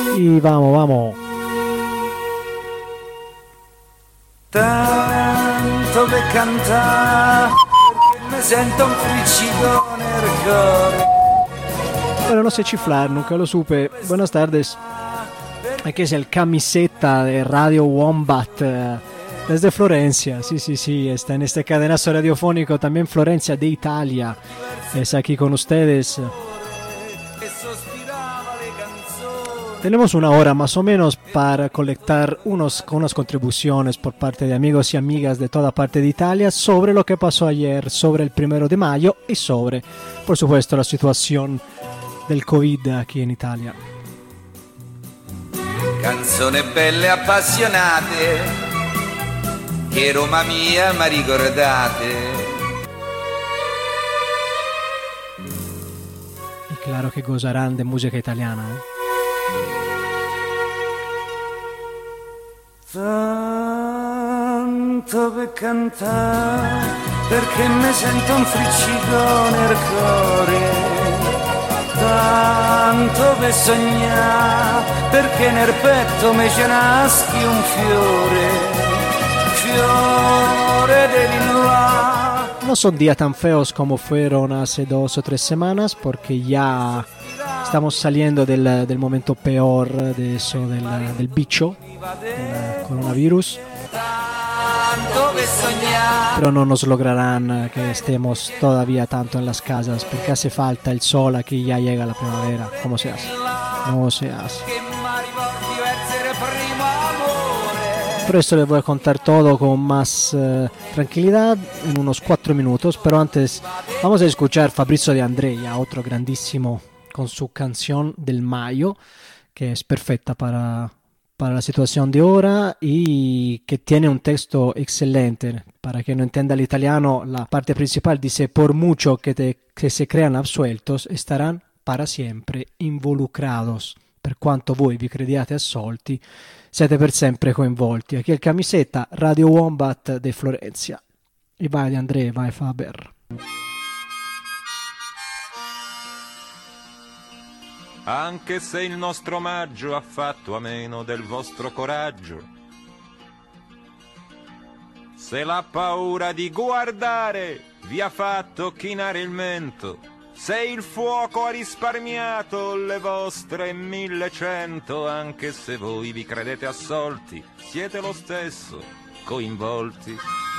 Y vamos. Tanto per cantare, perché mi sento un friccico nel cuore. Bueno, no sé chiflar, nunca lo supe. Buenas tardes. Aquí es el camiseta de Radio Wombat desde Florencia. Sí, está en este cadenazo radiofónico también Florencia de Italia. Es aquí con ustedes. Tenemos una hora más o menos para colectar unas contribuciones por parte de amigos y amigas de toda parte de Italia sobre lo que pasó ayer, sobre el 1 de mayo y sobre, por supuesto, la situación del Covid aquí en Italia. Canzoni belle appassionate, che Roma mia mi ricordate. Y claro que gozarán de música italiana, Tanto per cantare, perché mi sento un friccico nel cuore. Tanto per sognare, perché nel petto mi ce naschi un fiore dell'inlà. No son días tan feos como fueron hace 2 o 3 semanas, porque ya estamos saliendo del momento peor de eso, del bicho, del coronavirus. Pero no nos lograrán que estemos todavía tanto en las casas, porque hace falta el sol, aquí ya llega la primavera. ¿Cómo se hace? No se hace. Por esto les voy a contar todo con más tranquilidad en unos 4 minutos, pero antes vamos a escuchar Fabrizio De Andrea, otro grandísimo, con su canción del Mayo, que es perfecta para la situación de ahora y que tiene un texto excelente. Para quien no entienda el italiano, la parte principal dice: por mucho que se crean absueltos, estarán para siempre involucrados. Per quanto voi vi crediate assolti, siete per sempre coinvolti. Aquí el camiseta Radio Wombat de Florencia. E vai De Andrea, vai Faber. Anche se il nostro omaggio ha fatto a meno del vostro coraggio, se la paura di guardare vi ha fatto chinare il mento, se il fuoco ha risparmiato le vostre 1100, anche se voi vi credete assolti, siete lo stesso coinvolti.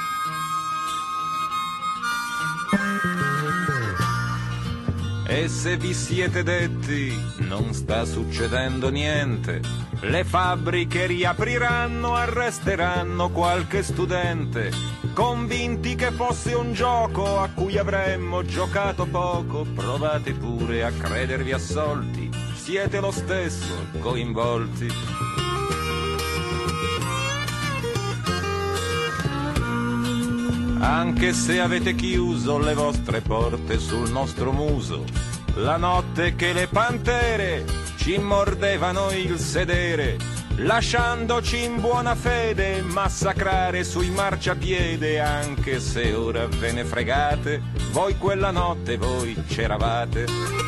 E se vi siete detti non sta succedendo niente, le fabbriche riapriranno, arresteranno qualche studente, convinti che fosse un gioco a cui avremmo giocato poco, provate pure a credervi assolti, siete lo stesso coinvolti. Anche se avete chiuso le vostre porte sul nostro muso, la notte che le pantere ci mordevano il sedere, lasciandoci in buona fede massacrare sui marciapiede, anche se ora ve ne fregate, voi quella notte voi c'eravate.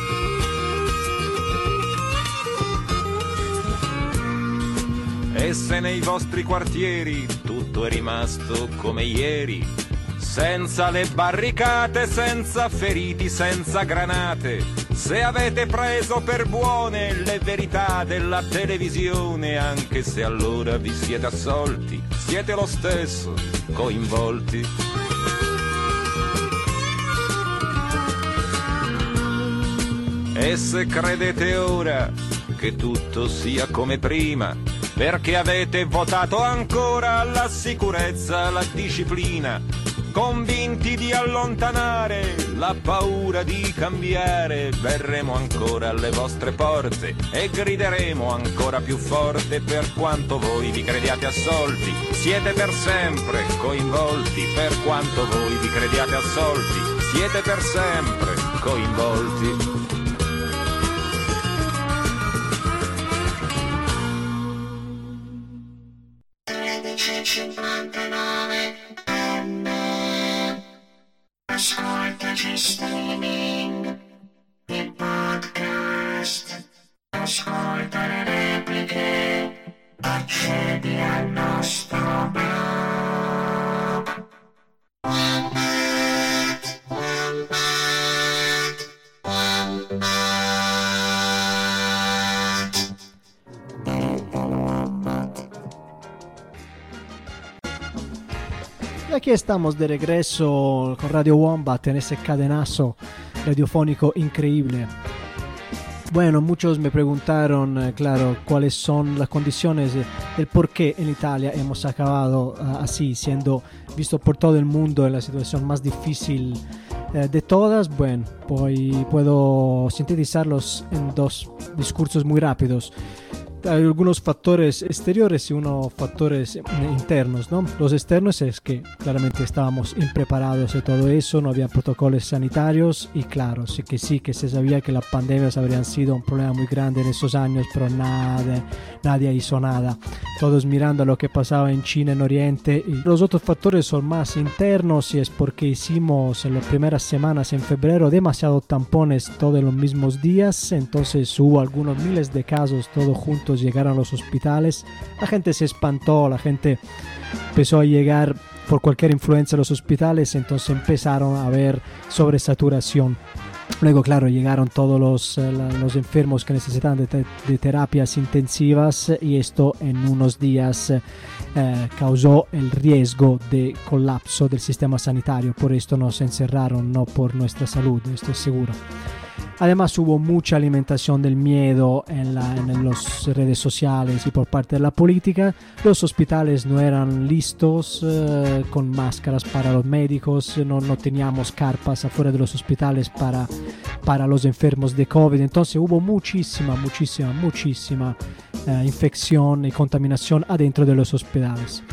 E se nei vostri quartieri tutto è rimasto come ieri, senza le barricate, senza feriti, senza granate, se avete preso per buone le verità della televisione, anche se allora vi siete assolti, siete lo stesso coinvolti. E se credete ora che tutto sia come prima, perché avete votato ancora la sicurezza, la disciplina, convinti di allontanare la paura di cambiare, verremo ancora alle vostre porte e grideremo ancora più forte, per quanto voi vi crediate assolti, siete per sempre coinvolti, per quanto voi vi crediate assolti, siete per sempre coinvolti. Ascoltaci streaming e podcast, ascolta le repliche. aquí estamos de regreso con Radio Wombat en ese cadenazo radiofónico increíble. Bueno, muchos me preguntaron, claro, cuáles son las condiciones del por qué en Italia hemos acabado así, siendo visto por todo el mundo en la situación más difícil de todas. Bueno, pues puedo sintetizarlos en dos discursos muy rápidos. Hay algunos factores exteriores y unos factores internos, ¿no? Los externos es que claramente estábamos impreparados de todo eso, no había protocolos sanitarios y claro, sí que se sabía que las pandemias habrían sido un problema muy grande en esos años, pero nadie hizo nada. Todos mirando a lo que pasaba en China, en Oriente. Y los otros factores son más internos y es porque hicimos en las primeras semanas en febrero demasiados tampones todos los mismos días, entonces hubo algunos miles de casos todos juntos, llegaron a los hospitales, la gente se espantó, la gente empezó a llegar por cualquier influencia a los hospitales, entonces empezaron a haber sobresaturación. Luego, claro, llegaron todos los enfermos que necesitaban de terapias intensivas y esto en unos días causó el riesgo de colapso del sistema sanitario. Por esto nos encerraron, no por nuestra salud, estoy seguro. Además hubo mucha alimentación del miedo en las redes sociales y por parte de la política. Los hospitales no eran listos con máscaras para los médicos, no teníamos carpas afuera de los hospitales para los enfermos de COVID. Entonces hubo muchísima infección y contaminación adentro de los hospitales.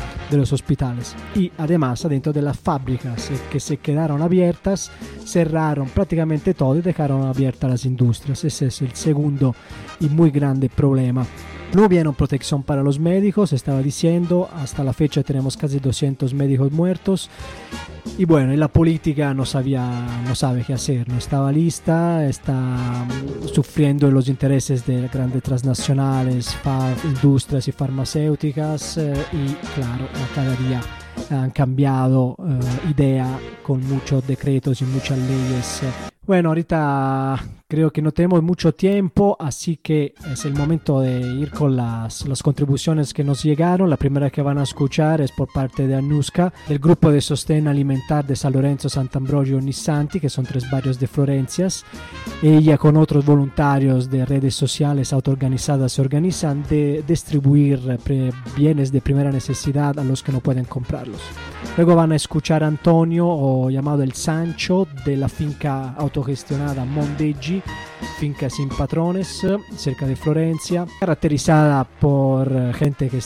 Y además adentro de las fábricas que se quedaron abiertas, cerraron prácticamente todo y dejaron abiertas las industrias. Ese es el segundo y muy grande problema. No hubieron protección para los médicos, estaba diciendo, hasta la fecha tenemos casi 200 médicos muertos. Y bueno, y la política no sabe qué hacer, no estaba lista, está sufriendo los intereses de grandes transnacionales, industrias y farmacéuticas y claro, cada día han cambiado idea con muchos decretos y muchas leyes. Bueno, ahorita creo que no tenemos mucho tiempo, así que es el momento de ir con las contribuciones que nos llegaron. La primera que van a escuchar es por parte de Anuska, del grupo de sostén alimentar de San Lorenzo, Sant'Ambrogio y Nissanti, que son 3 barrios de Florencia. Ella con otros voluntarios de redes sociales autoorganizadas se organizan de distribuir bienes de primera necesidad a los que no pueden comprarlos. Luego van a escuchar a Antonio, o llamado el Sancho, de la finca autogestionada Mondeggi, finca sin patrones, cerca de Florencia, caracterizada por gente que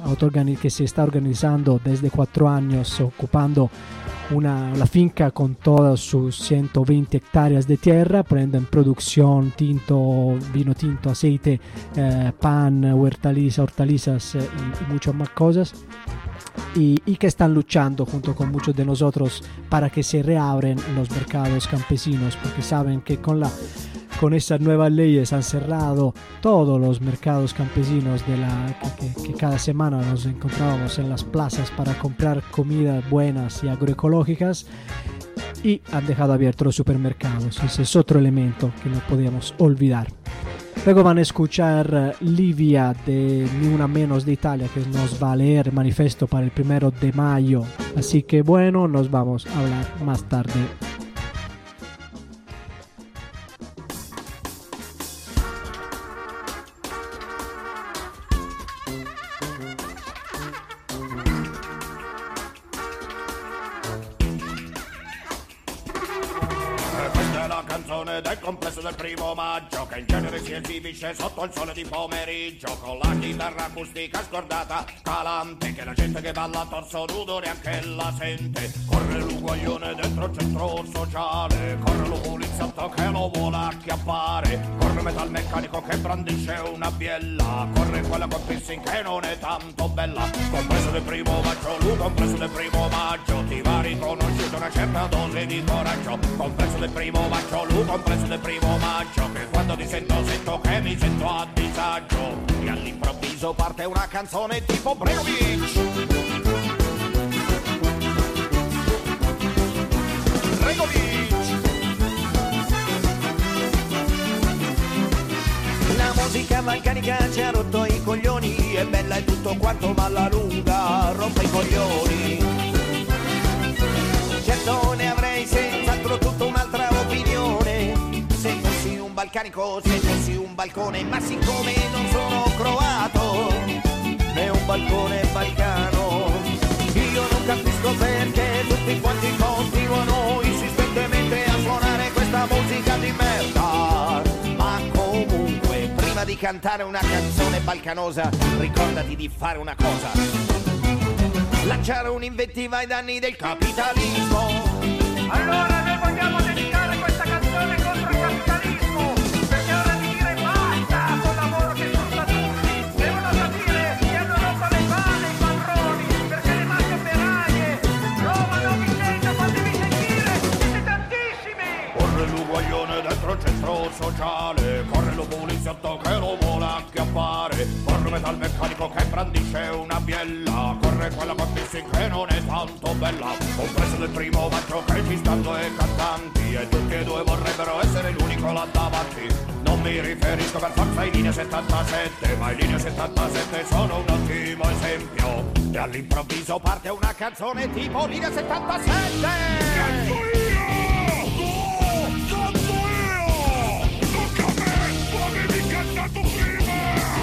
se está organizando desde 4 años, ocupando la finca con todas sus 120 hectáreas de tierra, poniendo en producción vino tinto, aceite, pan, hortalizas y muchas más cosas. Y que están luchando junto con muchos de nosotros para que se reabren los mercados campesinos, porque saben que con esas nuevas leyes han cerrado todos los mercados campesinos que cada semana nos encontrábamos en las plazas para comprar comidas buenas y agroecológicas, y han dejado abiertos los supermercados. Ese es otro elemento que no podíamos olvidar. Luego van a escuchar Livia de Ni Una Menos de Italia, que nos va a leer el manifiesto para el 1 de mayo. Así que bueno, nos vamos a hablar más tarde. Del complesso del 1 maggio, che in genere si esibisce sotto il sole di pomeriggio, con la chitarra acustica scordata calante, che la gente che balla a torso nudo neanche la sente. Corre l'uguaglione dentro il centro sociale, corre lo poliziotto che lo vuole acchiappare, corre metalmeccanico che brandisce una biella, corre quella con piercing che non è tanto bella. Complesso del 1 maggio, complesso del 1 maggio, ti va riconosciuta una certa dose di coraggio. Complesso del 1 maggio, complesso del 1 maggio, che quando ti sento che mi sento a disagio. E all'improvviso parte una canzone tipo Bregovic. La musica balcanica ci ha rotto i coglioni, è bella e tutto quanto ma alla lunga rompe i coglioni. donne avrei senz'altro tutta un'altra opinione. Se fossi un balcanico, se fossi un balcone, ma siccome non sono croato né un balcone balcano, io non capisco perché tutti quanti continuano insistentemente a suonare questa musica di merda. Ma comunque, prima di cantare una canzone balcanosa, ricordati di fare una cosa: lanciare un'invettiva ai danni del capitalismo. Allora noi vogliamo dedicare questa canzone contro il capitalismo, perché è ora di dire basta col lavoro che sfrutta tutti. Devono capire che hanno rotto le palle i padroni, perché le masse operaie provano, vi sento, fatemi sentire, siete tantissimi. Corre l'uguaglione dentro il centro sociale, corre lo poliziotto che lo vuole acchiappare, corre metalmeccanico che brandisce una biella, corre quella con Missing che non è tanto bella, compreso del primo maggio che ci stanno due cantanti e tutti e due vorrebbero essere l'unico là davanti. Non mi riferisco per forza ai linea 77, ma i linea 77 sono un ottimo esempio. E all'improvviso parte una canzone tipo linea 77. Canto io! Canto io! Tocca a me! Tu avevi cantato prima!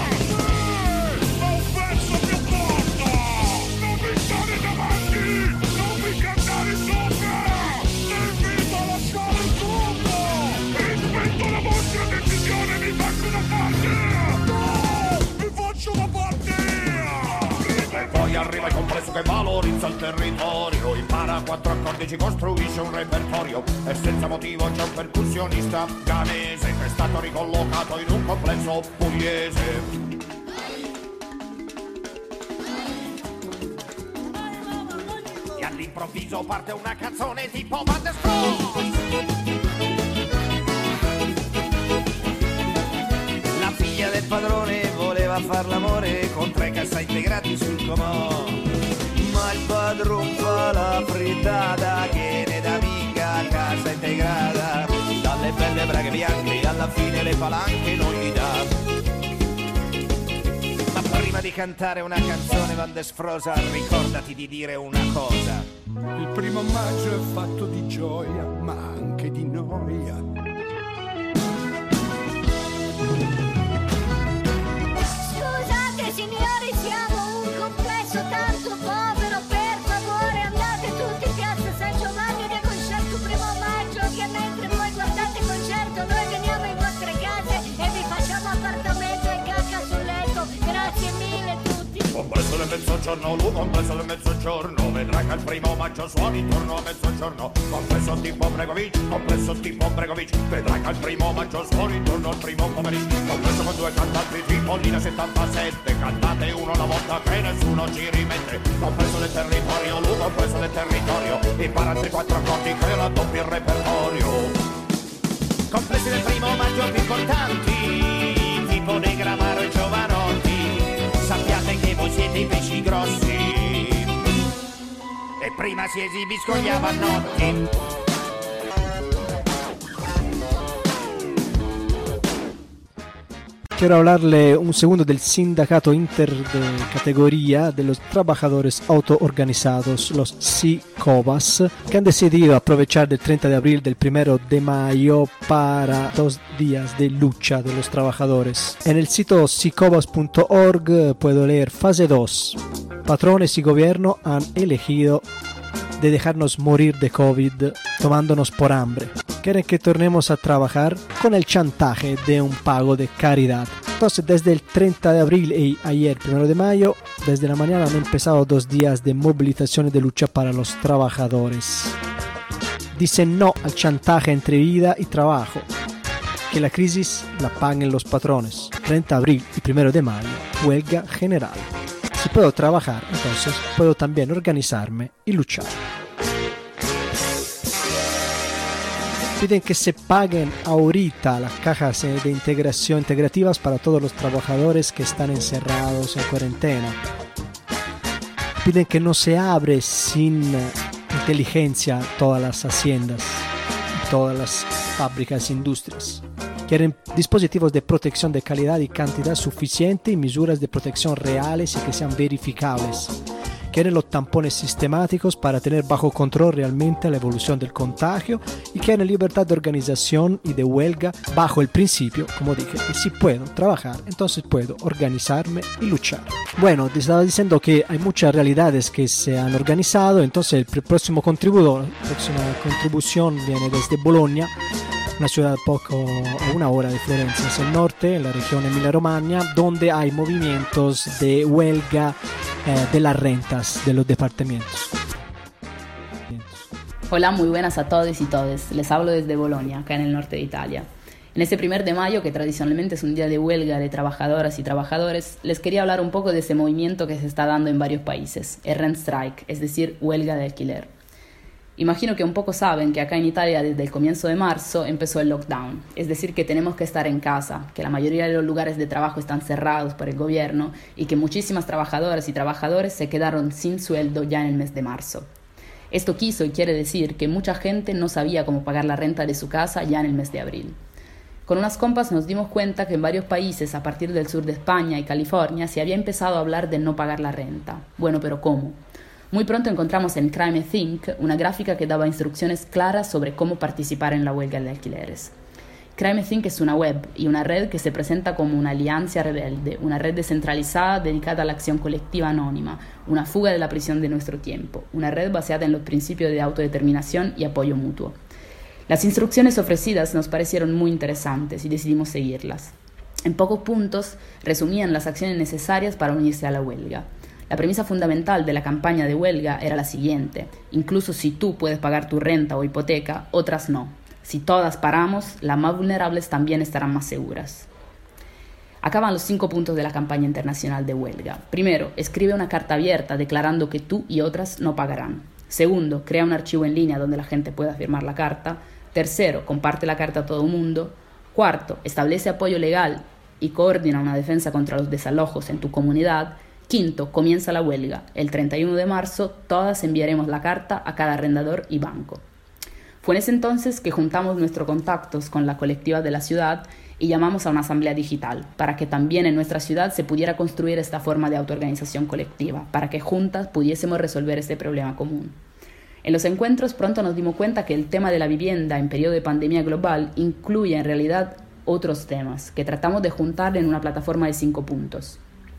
Ma un pezzo più corto! Non mi stare davanti! Non mi cantare sopra! Ti invito a lasciare il gruppo! Rispetto la vostra decisione, mi faccio una parte! No! Mi faccio una parte! E poi arriva il complesso che valorizza il territorio, impara 4 accordi, ci costruisce un repertorio, e senza motivo c'è un percussionista ghanese che è stato ricollocato in un complesso pugliese. E all'improvviso parte una canzone tipo Van der La figlia del padrone voleva far l'amore con 3 cassaintegrati sul comò, ma il padron fa la frittata che ne da minga casa integrata, dalle belle braghe bianche alla fine le palanche non gli dà. Ma prima di cantare una canzone Van der Sfrosa, ricordati di dire una cosa: il primo maggio è fatto di gioia, ma anche di noia. Scusate signori, siamo un complesso tanto povero, per favore andate tutti in piazza San Giovanni del concerto primo maggio, che mentre voi guardate il concerto noi veniamo in vostre case e vi facciamo appartamento e cacca sul letto. Grazie mille tutti. Complesso del mezzogiorno, lui complesso del mezzogiorno, vedrai che il primo maggio suoni intorno a mezzogiorno. Complesso tipo Bregovic, vedrai che il primo maggio suoni intorno al primo pomeriggio. Complesso con 2 cantanti tipo linea 77, cantate uno alla volta che nessuno ci rimette. Complesso del territorio, lui complesso del territorio, impara altri 4 accordi che raddoppi il repertorio. Complessi del primo maggio più importanti, tipo Negramaro e Giovanotti, sappiate che voi siete i pesci grossi e prima si esibiscono gli avannotti. Quiero hablarle un segundo del sindicato intercategoría de los trabajadores autoorganizados, los SICOBAS, que han decidido aprovechar del 30 de abril del 1 de mayo para 2 días de lucha de los trabajadores. En el sitio sicobas.org puedo leer fase 2. Patrones y gobierno han elegido de dejarnos morir de COVID tomándonos por hambre. Quieren que tornemos a trabajar con el chantaje de un pago de caridad. Entonces, desde el 30 de abril y ayer, 1 de mayo, desde la mañana han empezado 2 días de movilización y de lucha para los trabajadores. Dicen no al chantaje entre vida y trabajo. Que la crisis la paguen los patrones. 30 de abril y 1 de mayo, huelga general. Si puedo trabajar, entonces puedo también organizarme y luchar. Piden que se paguen ahorita las cajas de integración integrativas para todos los trabajadores que están encerrados en cuarentena. Piden que no se abre sin inteligencia todas las haciendas, todas las fábricas e industrias. Quieren dispositivos de protección de calidad y cantidad suficiente y medidas de protección reales y que sean verificables. quieren los tampones sistemáticos para tener bajo control realmente la evolución del contagio y quieren libertad de organización y de huelga bajo el principio, como dije, que si puedo trabajar, entonces puedo organizarme y luchar. Bueno, te estaba diciendo que hay muchas realidades que se han organizado, entonces el próximo contribuidor, la próxima contribución viene desde Bologna, una ciudad poco a una hora de Florencia, hacia el norte, en la región Emilia-Romagna, donde hay movimientos de huelga de las rentas de los departamentos. Hola, muy buenas a todos y todas. Les hablo desde Bolonia, acá en el norte de Italia. En este 1 de mayo, que tradicionalmente es un día de huelga de trabajadoras y trabajadores, les quería hablar un poco de ese movimiento que se está dando en varios países, el rent strike, es decir, huelga de alquiler. Imagino que un poco saben que acá en Italia desde el comienzo de marzo empezó el lockdown, es decir, que tenemos que estar en casa, que la mayoría de los lugares de trabajo están cerrados por el gobierno y que muchísimas trabajadoras y trabajadores se quedaron sin sueldo ya en el mes de marzo. Esto quiso y quiere decir que mucha gente no sabía cómo pagar la renta de su casa ya en el mes de abril. Con unas compas nos dimos cuenta que en varios países, a partir del sur de España y California, se había empezado a hablar de no pagar la renta. Bueno, pero ¿cómo? Muy pronto encontramos en Crime Think una gráfica que daba instrucciones claras sobre cómo participar en la huelga de alquileres. Crime Think es una web y una red que se presenta como una alianza rebelde, una red descentralizada dedicada a la acción colectiva anónima, una fuga de la prisión de nuestro tiempo, una red basada en los principios de autodeterminación y apoyo mutuo. Las instrucciones ofrecidas nos parecieron muy interesantes y decidimos seguirlas. En pocos puntos resumían las acciones necesarias para unirse a la huelga. La premisa fundamental de la campaña de huelga era la siguiente: incluso si tú puedes pagar tu renta o hipoteca, otras no. Si todas paramos, las más vulnerables también estarán más seguras. Acá van los 5 puntos de la campaña internacional de huelga. Primero, escribe una carta abierta declarando que tú y otras no pagarán. Segundo, crea un archivo en línea donde la gente pueda firmar la carta. Tercero, comparte la carta a todo el mundo. Cuarto, establece apoyo legal y coordina una defensa contra los desalojos en tu comunidad. Quinto, comienza la huelga. El 31 de marzo, todas enviaremos la carta a cada arrendador y banco. Fue en ese entonces que juntamos nuestros contactos con la colectiva de la ciudad y llamamos a una asamblea digital para que también en nuestra ciudad se pudiera construir esta forma de autoorganización colectiva, para que juntas pudiésemos resolver este problema común. En los encuentros pronto nos dimos cuenta que el tema de la vivienda en periodo de pandemia global incluye en realidad otros temas que tratamos de juntar en una plataforma de 5 puntos.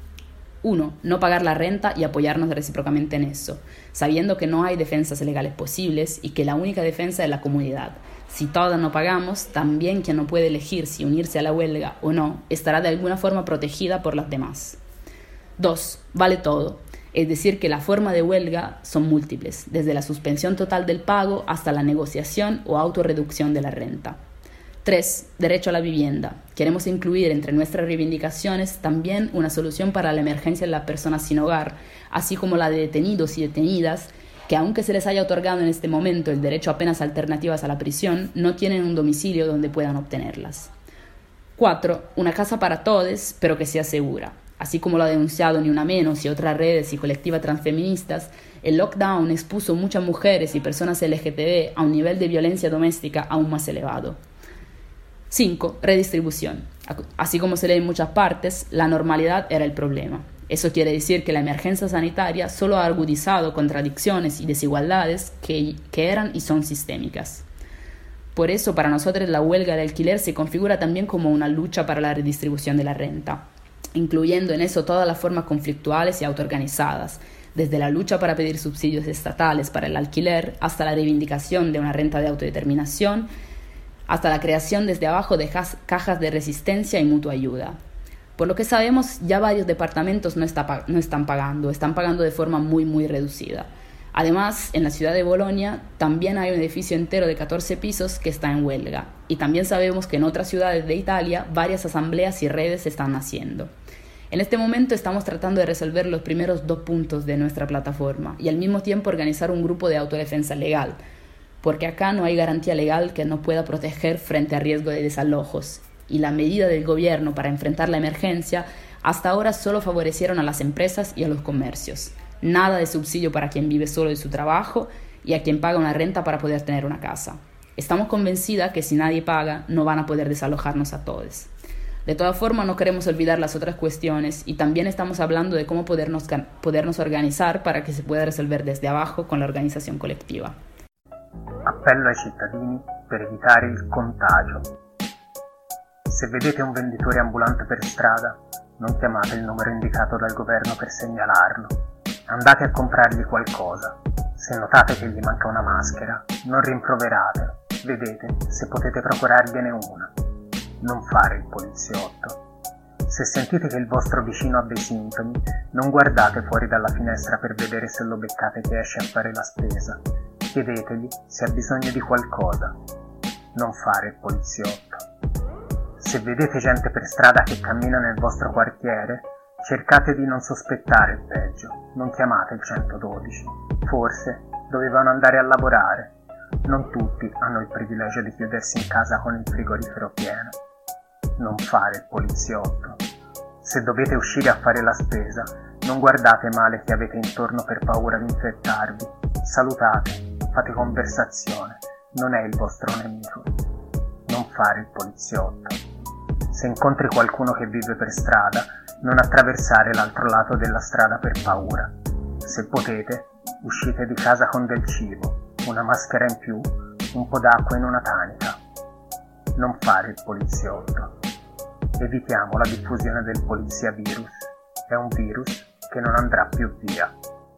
1. No pagar la renta y apoyarnos recíprocamente en eso, sabiendo que no hay defensas legales posibles y que la única defensa es la comunidad. Si todas no pagamos, también quien no puede elegir si unirse a la huelga o no, estará de alguna forma protegida por las demás. 2. Vale todo, es decir que la forma de huelga son múltiples, desde la suspensión total del pago hasta la negociación o autorreducción de la renta. 3. Derecho a la vivienda. Queremos incluir entre nuestras reivindicaciones también una solución para la emergencia de las personas sin hogar, así como la de detenidos y detenidas, que aunque se les haya otorgado en este momento el derecho a penas alternativas a la prisión, no tienen un domicilio donde puedan obtenerlas. 4. Una casa para todos, pero que sea segura. Así como lo ha denunciado Ni Una Menos y otras redes y colectivas transfeministas, el lockdown expuso muchas mujeres y personas LGTB a un nivel de violencia doméstica aún más elevado. 5. Redistribución. Así como se lee en muchas partes, la normalidad era el problema. Eso quiere decir que la emergencia sanitaria solo ha agudizado contradicciones y desigualdades que eran y son sistémicas. Por eso, para nosotros la huelga de alquiler se configura también como una lucha para la redistribución de la renta, incluyendo en eso todas las formas conflictuales y autoorganizadas, desde la lucha para pedir subsidios estatales para el alquiler hasta la reivindicación de una renta de autodeterminación, hasta la creación desde abajo de cajas de resistencia y mutua ayuda. Por lo que sabemos, ya varios departamentos no están pagando de forma muy reducida. Además, en la ciudad de Bolonia también hay un edificio entero de 14 pisos que está en huelga. Y también sabemos que en otras ciudades de Italia varias asambleas y redes están naciendo. En este momento estamos tratando de resolver los primeros 2 puntos de nuestra plataforma y al mismo tiempo organizar un grupo de autodefensa legal, porque acá no hay garantía legal que nos pueda proteger frente a riesgo de desalojos, y la medida del gobierno para enfrentar la emergencia hasta ahora solo favorecieron a las empresas y a los comercios. Nada de subsidio para quien vive solo de su trabajo y a quien paga una renta para poder tener una casa. Estamos convencidas que si nadie paga, no van a poder desalojarnos a todos. De todas formas, no queremos olvidar las otras cuestiones y también estamos hablando de cómo podernos organizzare para che si pueda resolver desde abajo con la organizzazione collettiva. Appello ai cittadini per evitare il contagio. Se vedete un venditore ambulante per strada, non chiamate il numero indicato dal governo per segnalarlo. Andate a comprargli qualcosa. Se notate che gli manca una maschera, non rimproveratelo. Vedete se potete procurargliene una. Non fare il poliziotto. Se sentite che il vostro vicino ha dei sintomi, non guardate fuori dalla finestra per vedere se lo beccate che esce a fare la spesa. Chiedetegli se ha bisogno di qualcosa. Non fare il poliziotto. Se vedete gente per strada che cammina nel vostro quartiere, cercate di non sospettare il peggio. Non chiamate il 112. Forse dovevano andare a lavorare. Non tutti hanno il privilegio di chiudersi in casa con il frigorifero pieno. Non fare il poliziotto. Se dovete uscire a fare la spesa, non guardate male chi avete intorno per paura di infettarvi. Salutate, fate conversazione, non è il vostro nemico. Non fare il poliziotto. Se incontri qualcuno che vive per strada, non attraversare l'altro lato della strada per paura. Se potete, uscite di casa con del cibo, una maschera in più, un po' d'acqua in una tanica. Non fare il poliziotto. Evitiamo la diffusione del poliziavirus. È un virus che non andrà più via.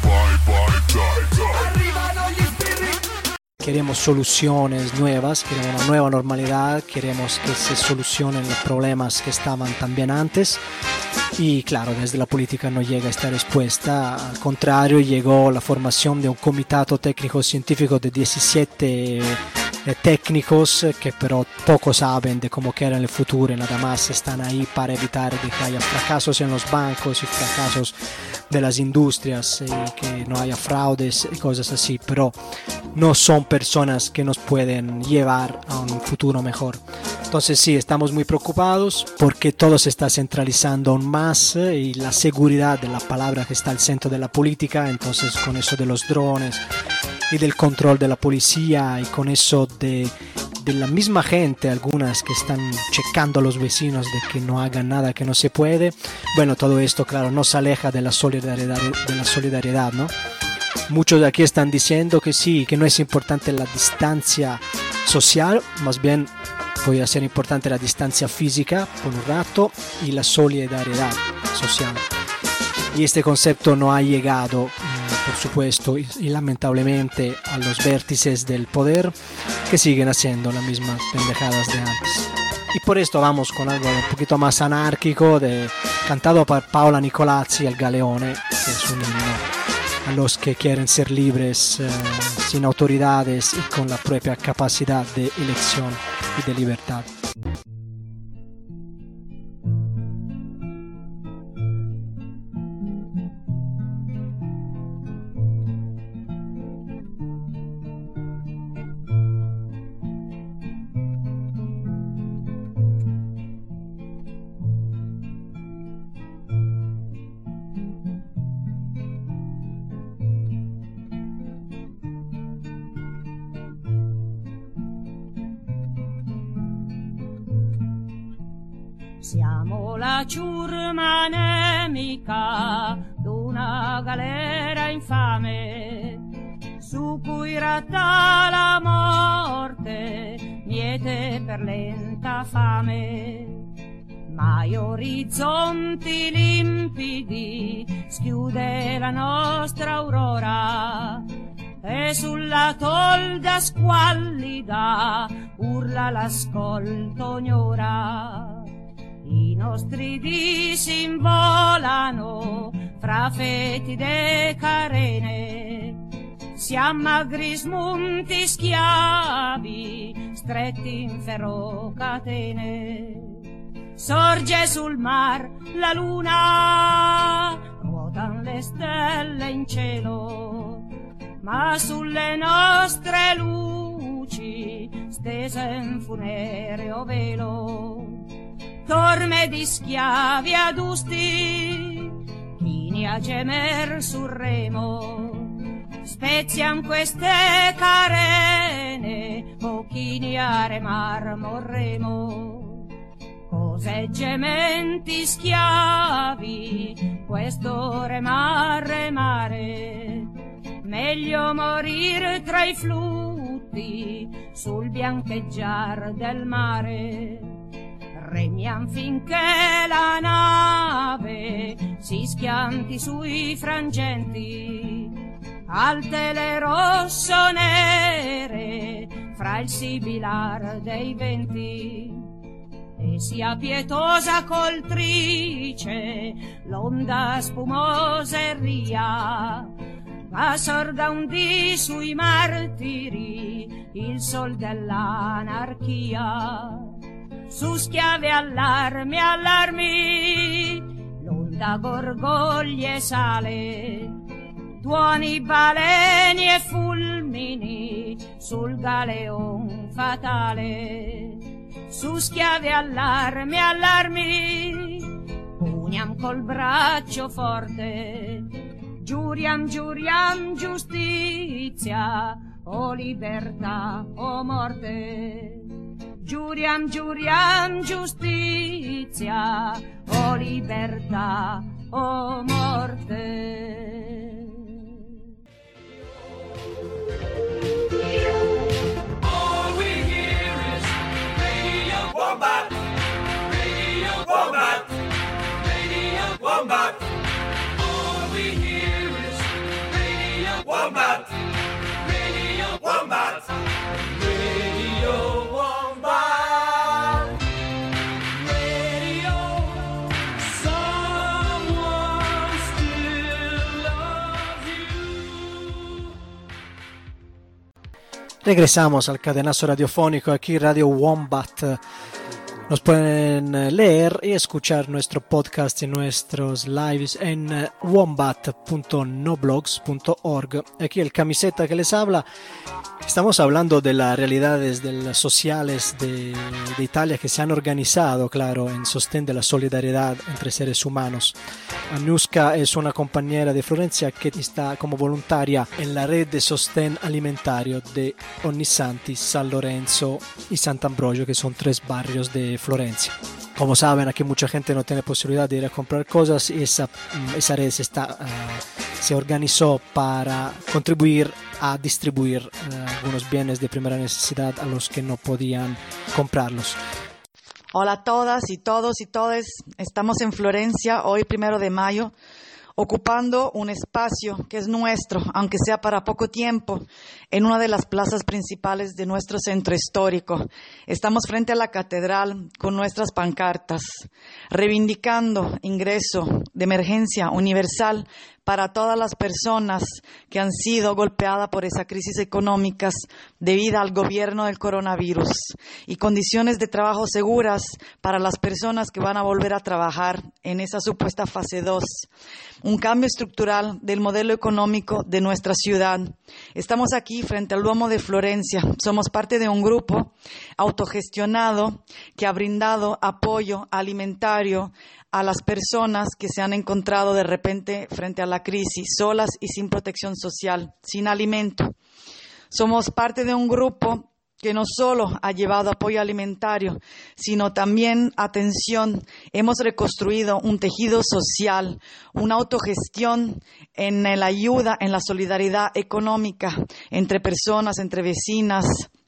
Queremos soluciones nuevas, queremos una nueva normalidad, queremos que se solucionen los problemas que estaban también antes. Y claro, desde la política no llega esta respuesta, al contrario, llegó la formación de un comitato técnico-científico de 17 técnicos que pero poco saben de cómo queda en el futuro, nada más están ahí para evitar de que haya fracasos en los bancos y fracasos de las industrias y que no haya fraudes y cosas así, pero no son personas que nos pueden llevar a un futuro mejor. Entonces sí, estamos muy preocupados porque todo se está centralizando aún más y la seguridad de la palabra que está al centro de la política, entonces con eso de los drones y del control de la policía y con eso de la misma gente, algunas que están checando a los vecinos de que no hagan nada que no se puede. Bueno, todo esto, claro, nos aleja de la solidaridad, ¿no? Muchos de aquí están diciendo que sí, que no es importante la distancia social, más bien puede ser importante la distancia física por un rato y la solidaridad social. Y este concepto no ha llegado, por supuesto, y lamentablemente a los vértices del poder que siguen haciendo las mismas pendejadas de antes. Y por esto vamos con algo un poquito más anárquico, cantado por Paola Nicolazzi, El Galeone, que es un himno a los que quieren ser libres, sin autoridades y con la propia capacidad de elección y de libertad. Siamo la ciurma nemica d'una galera infame, su cui ratta la morte, miete per lenta fame. Mai orizzonti limpidi schiude la nostra aurora, e sulla tolda squallida urla l'ascolto ognora. I nostri dì s'involano fra fetide carene, siamo agri smunti schiavi stretti in ferrocatene. Sorge sul mar la luna, ruotan le stelle in cielo, ma sulle nostre luci stese in funereo velo. Torme di schiavi adusti, chini a gemer sul remo, spezian queste carene, o chini a remar morremo. cose gementi schiavi, questo remare, meglio morire tra i flutti sul biancheggiar del mare. Remiam finché la nave si schianti sui frangenti, alte le rosso-nere fra il sibilar dei venti, e sia pietosa coltrice l'onda spumosa e ria, ma sorga un dì sui martiri il sol dell'anarchia. Su schiave allarmi, l'onda gorgoglie sale, tuoni baleni e fulmini sul galeon fatale. Su schiave allarmi, puniam col braccio forte, giuriam giustizia, o libertà o morte. Giuriam giustizia, o libertà o morte. All we hear is Radio Wombat, Radio Wombat, Radio Wombat. All we hear is Radio Wombat, Radio Wombat, Radio Wombat, Radio. Someone still loves you. Regresamos al cadenazo radiofónico aquí Radio Wombat. Nos pueden leer y escuchar nuestro podcast y nuestros lives en wombat.noblogs.org. Aquí el camiseta que les habla. Estamos hablando de las realidades sociales de Italia que se han organizado, claro, en sostén de la solidaridad entre seres humanos. Anuska es una compañera de Florencia que está como voluntaria en la red de sostén alimentario de Ognissanti, San Lorenzo y Sant'Ambrogio, que son 3 barrios de Florencia. Como saben, aquí mucha gente no tiene posibilidad de ir a comprar cosas y esa red se organizó para contribuir a distribuir algunos bienes de primera necesidad a los que no podían comprarlos. Hola a todas y todos y todes. Estamos en Florencia hoy 1 de mayo, ocupando un espacio que es nuestro, aunque sea para poco tiempo, en una de las plazas principales de nuestro centro histórico. Estamos frente a la catedral con nuestras pancartas, reivindicando ingreso de emergencia universal para todas las personas que han sido golpeadas por esa crisis económica debido al gobierno del coronavirus y condiciones de trabajo seguras para las personas que van a volver a trabajar en esa supuesta fase 2. Un cambio estructural del modelo económico de nuestra ciudad. Estamos aquí frente al Duomo de Florencia. Somos parte de un grupo autogestionado que ha brindado apoyo alimentario a las personas que se han encontrado de repente frente a la crisis, solas y sin protección social, sin alimento. Somos parte de un grupo que no solo ha llevado apoyo alimentario, sino también atención. Hemos reconstruido un tejido social, una autogestión en la ayuda, en la solidaridad económica entre personas, entre vecinas.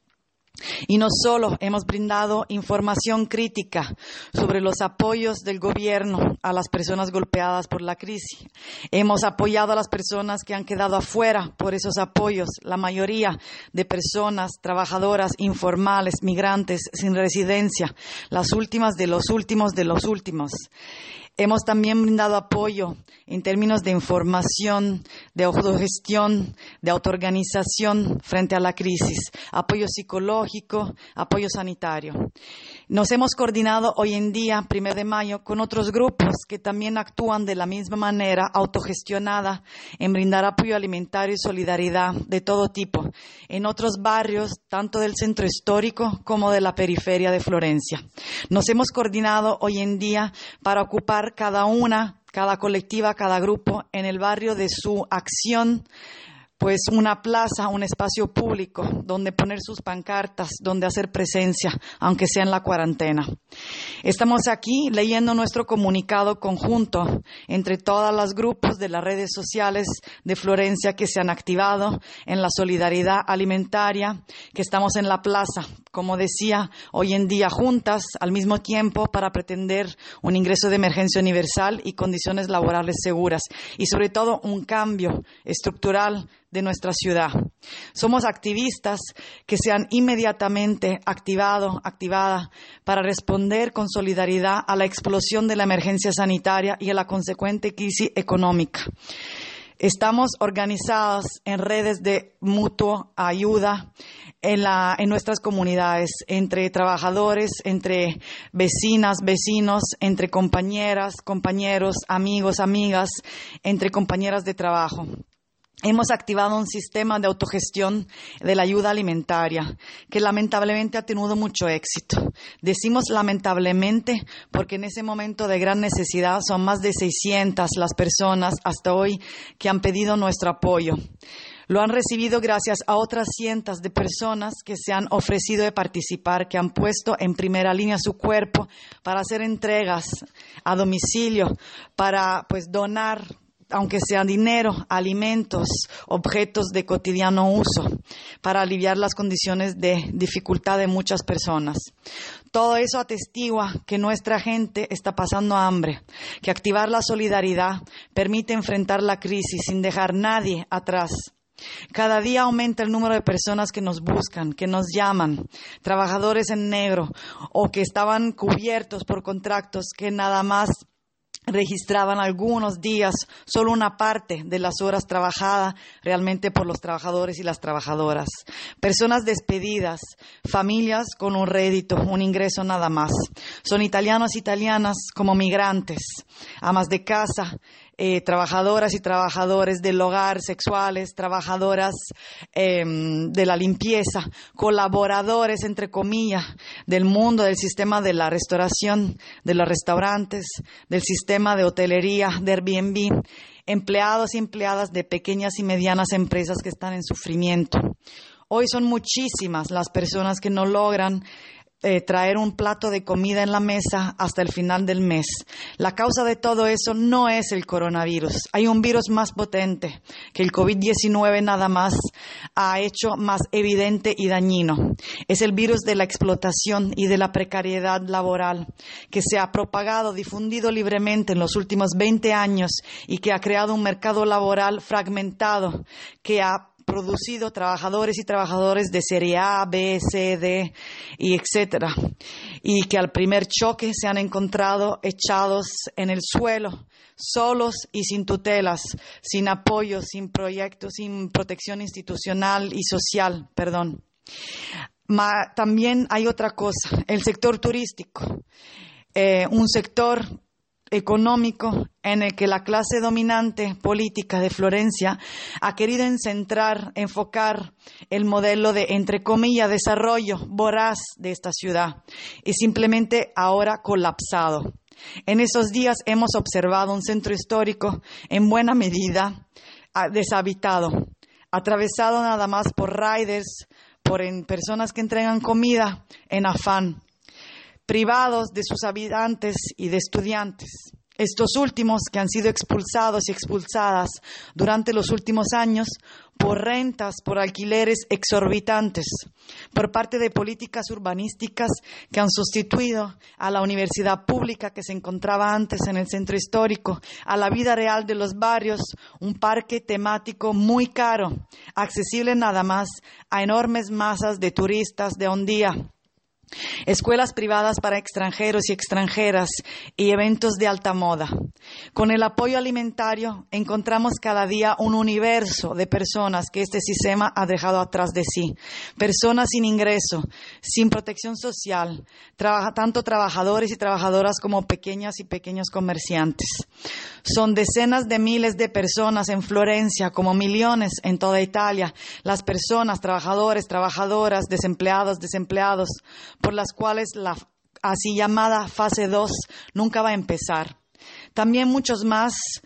Y no solo hemos brindado información crítica sobre los apoyos del gobierno a las personas golpeadas por la crisis. Hemos apoyado a las personas que han quedado afuera por esos apoyos, la mayoría de personas trabajadoras informales, migrantes sin residencia, las últimas de los últimos de los últimos. Hemos también brindado apoyo en términos de información, de autogestión, de autoorganización frente a la crisis, apoyo psicológico, apoyo sanitario. Nos hemos coordinado hoy en día, 1 de mayo, con otros grupos que también actúan de la misma manera, autogestionada, en brindar apoyo alimentario y solidaridad de todo tipo, en otros barrios, tanto del centro histórico como de la periferia de Florencia. Nos hemos coordinado hoy en día para ocupar cada colectiva, cada grupo en el barrio de su acción pues una plaza, un espacio público donde poner sus pancartas, donde hacer presencia, aunque sea en la cuarentena. Estamos aquí leyendo nuestro comunicado conjunto entre todos los grupos de las redes sociales de Florencia que se han activado en la solidaridad alimentaria, que estamos en la plaza, como decía, hoy en día juntas al mismo tiempo para pretender un ingreso de emergencia universal y condiciones laborales seguras y sobre todo un cambio estructural de nuestra ciudad. Somos activistas que se han inmediatamente activada para responder con solidaridad a la explosión de la emergencia sanitaria y a la consecuente crisis económica. Estamos organizados en redes de mutua ayuda en nuestras comunidades, entre trabajadores, entre vecinas, vecinos, entre compañeras, compañeros, amigos, amigas, entre compañeras de trabajo. Hemos activado un sistema de autogestión de la ayuda alimentaria que lamentablemente ha tenido mucho éxito. Decimos lamentablemente porque en ese momento de gran necesidad son más de 600 las personas hasta hoy que han pedido nuestro apoyo. Lo han recibido gracias a otras cientos de personas que se han ofrecido de participar, que han puesto en primera línea su cuerpo para hacer entregas a domicilio, para donar, aunque sea dinero, alimentos, objetos de cotidiano uso, para aliviar las condiciones de dificultad de muchas personas. Todo eso atestigua que nuestra gente está pasando hambre, que activar la solidaridad permite enfrentar la crisis sin dejar a nadie atrás. Cada día aumenta el número de personas que nos buscan, que nos llaman, trabajadores en negro o que estaban cubiertos por contratos que nada más registraban algunos días, solo una parte de las horas trabajadas realmente por los trabajadores y las trabajadoras. Personas despedidas, familias con un rédito, un ingreso nada más. Son italianos e italianas como migrantes, amas de casa, trabajadoras y trabajadores del hogar, sexuales, trabajadoras de la limpieza, colaboradores, entre comillas, del mundo, del sistema de la restauración, de los restaurantes, del sistema de hotelería, de Airbnb, empleados y empleadas de pequeñas y medianas empresas que están en sufrimiento. Hoy son muchísimas las personas que no logran traer un plato de comida en la mesa hasta el final del mes. La causa de todo eso no es el coronavirus. Hay un virus más potente que el COVID-19 nada más ha hecho más evidente y dañino. Es el virus de la explotación y de la precariedad laboral que se ha propagado, difundido libremente en los últimos 20 años y que ha creado un mercado laboral fragmentado que ha producido trabajadores y trabajadores de serie A, B, C, D, y etcétera, y que al primer choque se han encontrado echados en el suelo, solos y sin tutelas, sin apoyo, sin proyectos, sin protección institucional y social, También hay otra cosa, el sector turístico, un sector económico en el que la clase dominante política de Florencia ha querido enfocar el modelo de, entre comillas, desarrollo voraz de esta ciudad y simplemente ahora colapsado. En esos días hemos observado un centro histórico en buena medida deshabitado, atravesado nada más por riders, por personas que entregan comida en afán, privados de sus habitantes y de estudiantes. Estos últimos que han sido expulsados y expulsadas durante los últimos años por rentas, por alquileres exorbitantes, por parte de políticas urbanísticas que han sustituido a la universidad pública que se encontraba antes en el centro histórico, a la vida real de los barrios, un parque temático muy caro, accesible nada más a enormes masas de turistas de un día. Escuelas privadas para extranjeros y extranjeras y eventos de alta moda. Con el apoyo alimentario encontramos cada día un universo de personas que este sistema ha dejado atrás de sí. Personas sin ingreso, sin protección social, tanto trabajadores y trabajadoras como pequeñas y pequeños comerciantes. Son decenas de miles de personas en Florencia, como millones en toda Italia, las personas, trabajadores, trabajadoras, desempleados, desempleados, por las cuales la así llamada fase 2 nunca va a empezar. También muchos más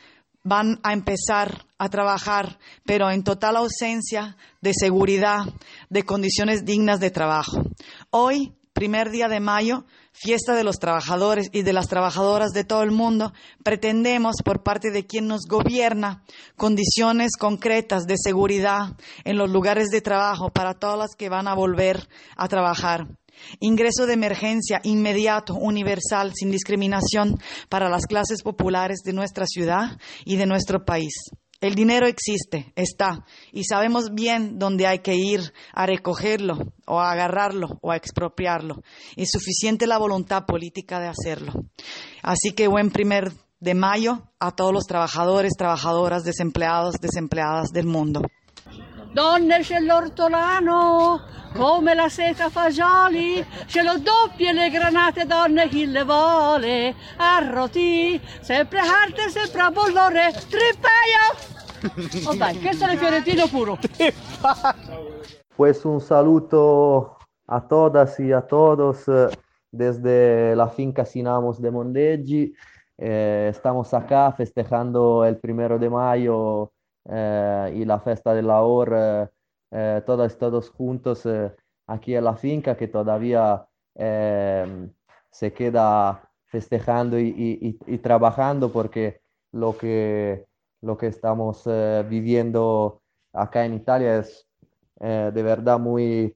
van a empezar a trabajar, pero en total ausencia de seguridad, de condiciones dignas de trabajo. Hoy, primer día de mayo, fiesta de los trabajadores y de las trabajadoras de todo el mundo, pretendemos por parte de quien nos gobierna condiciones concretas de seguridad en los lugares de trabajo para todas las que van a volver a trabajar. Ingreso de emergencia inmediato, universal, sin discriminación para las clases populares de nuestra ciudad y de nuestro país. El dinero existe, está, y sabemos bien dónde hay que ir a recogerlo, o a agarrarlo, o a expropiarlo. Es suficiente la voluntad política de hacerlo. Así que buen 1 de mayo a todos los trabajadores, trabajadoras, desempleados, desempleadas del mundo. Donne c'è l'ortolano, come la seta fagioli, ce lo doppie le granate donne chi le vuole, arroti, sempre arte, sempre a bollore, trippaio! Oh dai, che sono fiorentino puro! Pues un saluto a todas y a todos desde la finca Sinamos de Mondeggi. Estamos acá festejando el 1 de mayo y la fiesta del labor, todos juntos aquí en la finca, que todavía se queda festejando y trabajando, porque lo que estamos viviendo acá en Italia es de verdad muy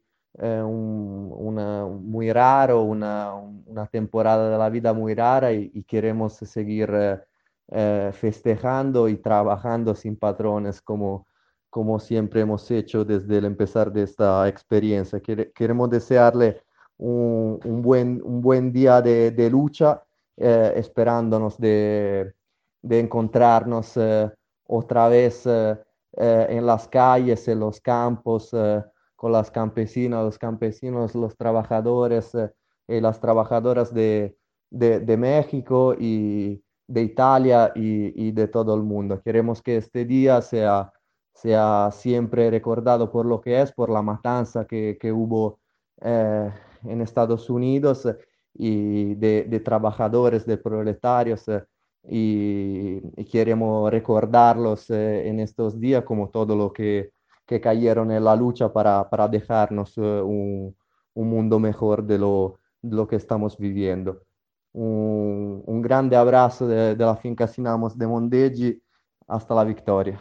raro, una temporada de la vida muy rara, y queremos seguir festejando y trabajando sin patrones como siempre hemos hecho desde el empezar de esta experiencia. Queremos desearle un buen día de lucha, esperándonos de encontrarnos otra vez en las calles, en los campos, con las campesinas, los campesinos, los trabajadores y las trabajadoras de México y de Italia y de todo el mundo. Queremos que este día sea siempre recordado por lo que es, por la matanza que hubo en Estados Unidos, y de trabajadores, de proletarios, y queremos recordarlos en estos días como todo lo que cayeron en la lucha para dejarnos un mundo mejor de lo que estamos viviendo. Un grande abrazo de la finca Sinamos de Mondeggi, hasta la victoria.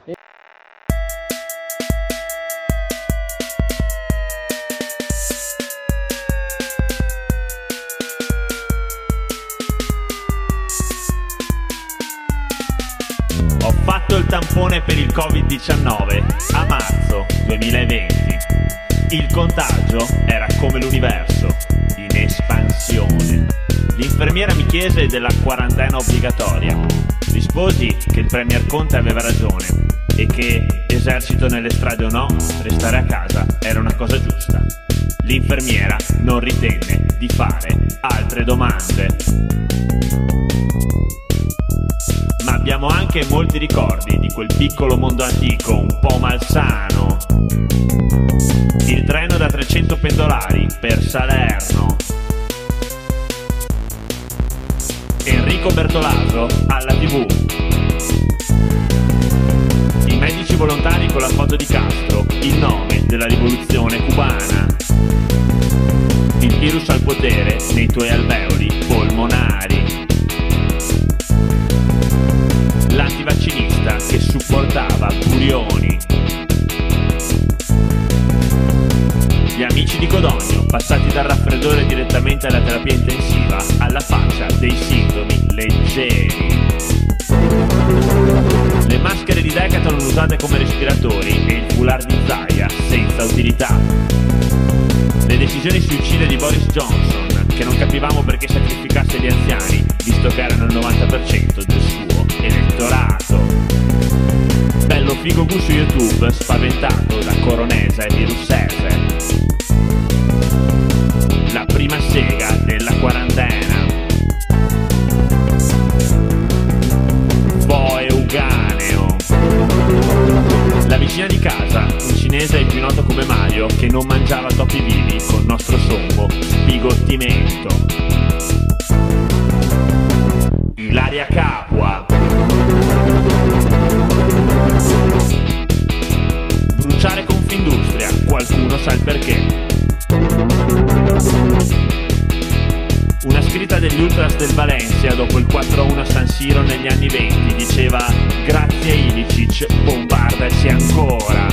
Ho fatto il tampone per il Covid-19 a marzo 2020. Il contagio era come l'universo, in espansione. L'infermiera mi chiese della quarantena obbligatoria. Risposi che il Premier Conte aveva ragione e che, esercito nelle strade o no, restare a casa era una cosa giusta. L'infermiera non ritenne di fare altre domande. Ma abbiamo anche molti ricordi di quel piccolo mondo antico, un po' malsano. Il treno da 300 pendolari per Salerno. Enrico Bertolaso alla TV. I medici volontari con la foto di Castro, il nome della rivoluzione cubana. Il virus al potere nei tuoi alveoli polmonari. L'antivaccinista che supportava Burioni. Gli amici di Codogno, passati dal raffreddore direttamente alla terapia intensiva, alla faccia dei sintomi leggeri. Le maschere di Decathlon usate come respiratori e il foulard di Zaia senza utilità. Le decisioni suicide di Boris Johnson, che non capivamo perché sacrificasse gli anziani, visto che erano il 90% del suo elettorato. Bello figo su YouTube, spaventato da coronese e russese. La prima sega della quarantena. Boe Euganeo. La vicina di casa, un cinese il più noto come Mario, che non mangiava topi vivi col nostro sommo bigottimento. Ilaria Capua. Puertas del Valencia dopo il 4-1 a San Siro negli anni 20 diceva grazie Ilicic, bombardaci ancora.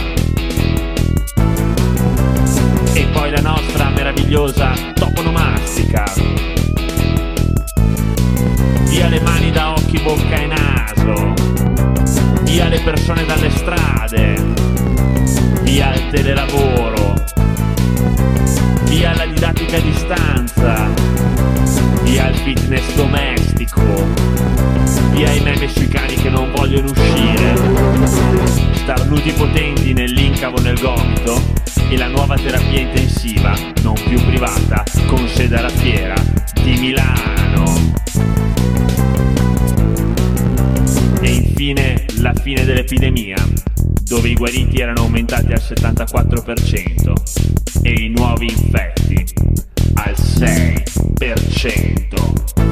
E poi la nostra meravigliosa toponomastica. Via le mani da occhi, bocca e naso, via le persone dalle strade, via il telelavoro, via la didattica a distanza, via il fitness domestico, via i meme sui cani che non vogliono uscire, starnuti potenti nell'incavo nel gomito e la nuova terapia intensiva, non più privata, con sede alla Fiera di Milano. E infine la fine dell'epidemia, dove i guariti erano aumentati al 74% e i nuovi infetti al 6%.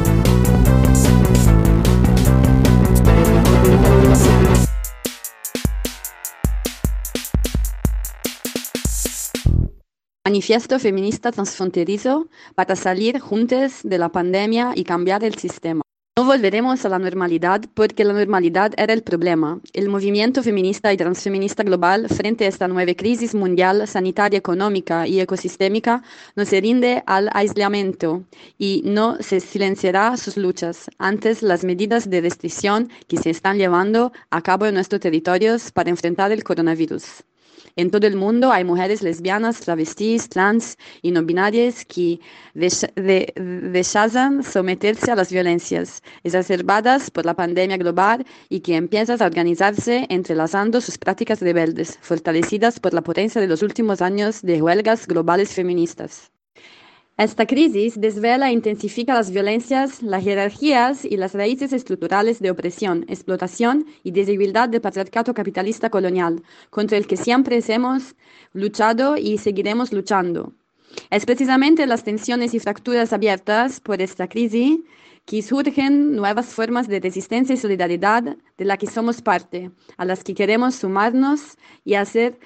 Manifiesto feminista transfronterizo para salir juntos de la pandemia y cambiar el sistema. No volveremos a la normalidad porque la normalidad era el problema. El movimiento feminista y transfeminista global frente a esta nueva crisis mundial, sanitaria, económica y ecosistémica no se rinde al aislamiento y no se silenciará sus luchas ante las medidas de restricción que se están llevando a cabo en nuestros territorios para enfrentar el coronavirus. En todo el mundo hay mujeres lesbianas, travestis, trans y no binarias que rechazan someterse a las violencias exacerbadas por la pandemia global y que empiezan a organizarse entrelazando sus prácticas rebeldes, fortalecidas por la potencia de los últimos años de huelgas globales feministas. Esta crisis desvela e intensifica las violencias, las jerarquías y las raíces estructurales de opresión, explotación y desigualdad del patriarcado capitalista colonial, contra el que siempre hemos luchado y seguiremos luchando. Es precisamente las tensiones y fracturas abiertas por esta crisis que surgen nuevas formas de resistencia y solidaridad de la que somos parte, a las que queremos sumarnos y hacer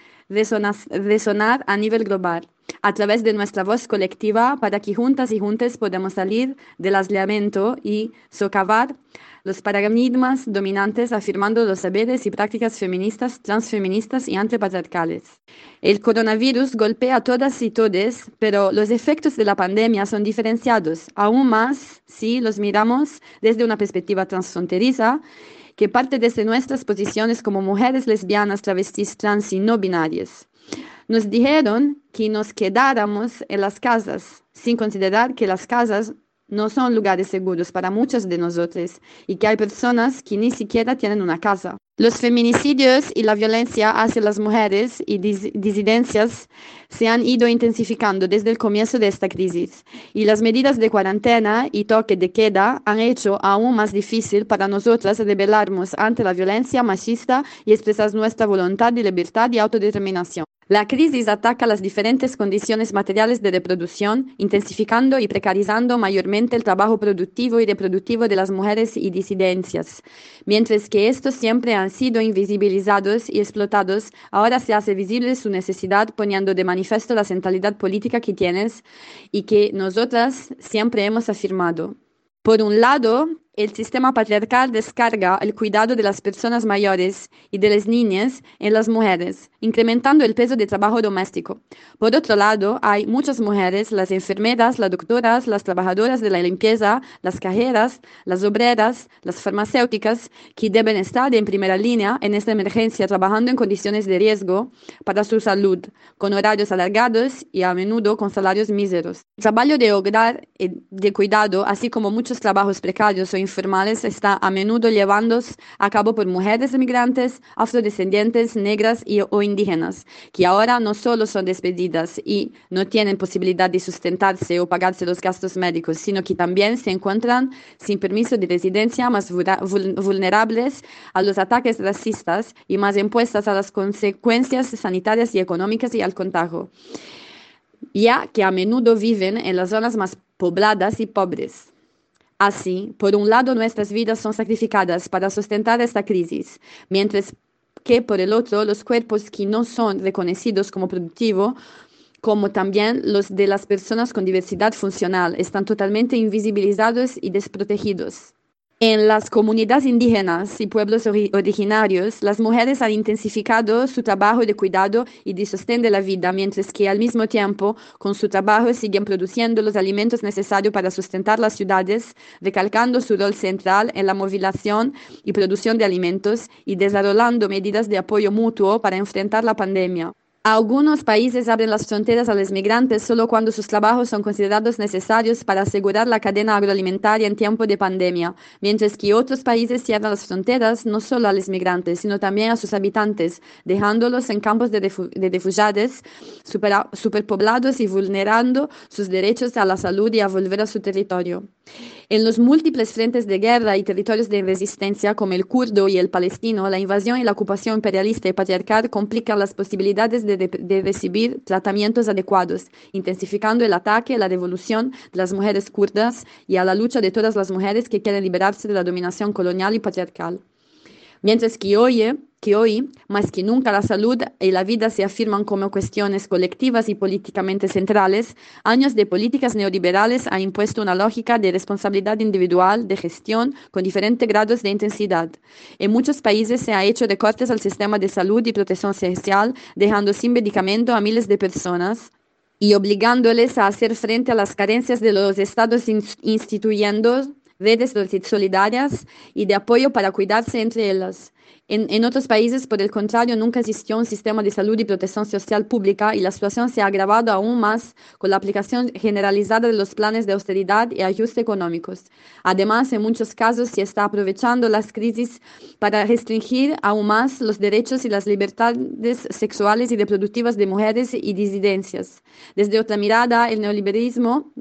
resonar a nivel global, a través de nuestra voz colectiva, para que juntas y juntos podamos salir del aislamiento y socavar los paradigmas dominantes, afirmando los saberes y prácticas feministas, transfeministas y antipatriarcales. El coronavirus golpea a todas y todes, pero los efectos de la pandemia son diferenciados, aún más si los miramos desde una perspectiva transfronteriza, que parte desde nuestras posiciones como mujeres lesbianas, travestis, trans y no binarias. Nos dijeron que nos quedáramos en las casas, sin considerar que las casas no son lugares seguros para muchas de nosotros y que hay personas que ni siquiera tienen una casa. Los feminicidios y la violencia hacia las mujeres y disidencias se han ido intensificando desde el comienzo de esta crisis, y las medidas de cuarentena y toque de queda han hecho aún más difícil para nosotras rebelarnos ante la violencia machista y expresar nuestra voluntad de libertad y autodeterminación. La crisis ataca las diferentes condiciones materiales de reproducción, intensificando y precarizando mayormente el trabajo productivo y reproductivo de las mujeres y disidencias. Mientras que estos siempre han sido invisibilizados y explotados, ahora se hace visible su necesidad, poniendo de manifiesto la centralidad política que tienes y que nosotras siempre hemos afirmado. Por un lado, el sistema patriarcal descarga el cuidado de las personas mayores y de las niñas en las mujeres, incrementando el peso de trabajo doméstico. Por otro lado, hay muchas mujeres, las enfermeras, las doctoras, las trabajadoras de la limpieza, las cajeras, las obreras, las farmacéuticas, que deben estar en primera línea en esta emergencia, trabajando en condiciones de riesgo para su salud, con horarios alargados y a menudo con salarios míseros. El trabajo de hogar y de cuidado, así como muchos trabajos precarios o informales, está a menudo llevándose a cabo por mujeres migrantes, afrodescendientes, negras o indígenas, que ahora no solo son despedidas y no tienen posibilidad de sustentarse o pagarse los gastos médicos, sino que también se encuentran sin permiso de residencia, más vulnerables a los ataques racistas y más expuestas a las consecuencias sanitarias y económicas y al contagio, ya que a menudo viven en las zonas más pobladas y pobres. Así, por un lado, nuestras vidas son sacrificadas para sustentar esta crisis, mientras que por el otro, los cuerpos que no son reconocidos como productivos como también los de las personas con diversidad funcional, están totalmente invisibilizados y desprotegidos. En las comunidades indígenas y pueblos originarios, las mujeres han intensificado su trabajo de cuidado y de sostén de la vida, mientras que al mismo tiempo, con su trabajo, siguen produciendo los alimentos necesarios para sustentar las ciudades, recalcando su rol central en la movilización y producción de alimentos y desarrollando medidas de apoyo mutuo para enfrentar la pandemia. Algunos países abren las fronteras a los migrantes solo cuando sus trabajos son considerados necesarios para asegurar la cadena agroalimentaria en tiempo de pandemia, mientras que otros países cierran las fronteras no solo a los migrantes, sino también a sus habitantes, dejándolos en campos de refugiados superpoblados y vulnerando sus derechos a la salud y a volver a su territorio. En los múltiples frentes de guerra y territorios de resistencia, como el kurdo y el palestino, la invasión y la ocupación imperialista y patriarcal complican las posibilidades de recibir tratamientos adecuados, intensificando el ataque a la revolución de las mujeres kurdas y a la lucha de todas las mujeres que quieren liberarse de la dominación colonial y patriarcal. Mientras que hoy, más que nunca, la salud y la vida se afirman como cuestiones colectivas y políticamente centrales, años de políticas neoliberales han impuesto una lógica de responsabilidad individual, de gestión, con diferentes grados de intensidad. En muchos países se han hecho recortes al sistema de salud y protección social, dejando sin medicamento a miles de personas y obligándoles a hacer frente a las carencias de los estados instituyendo redes solidarias y de apoyo para cuidarse entre ellas. En otros países, por el contrario, nunca existió un sistema de salud y protección social pública y la situación se ha agravado aún más con la aplicación generalizada de los planes de austeridad y ajuste económicos. Además, en muchos casos se está aprovechando las crisis para restringir aún más los derechos y las libertades sexuales y reproductivas de mujeres y disidencias. Desde otra mirada, el neoliberalismo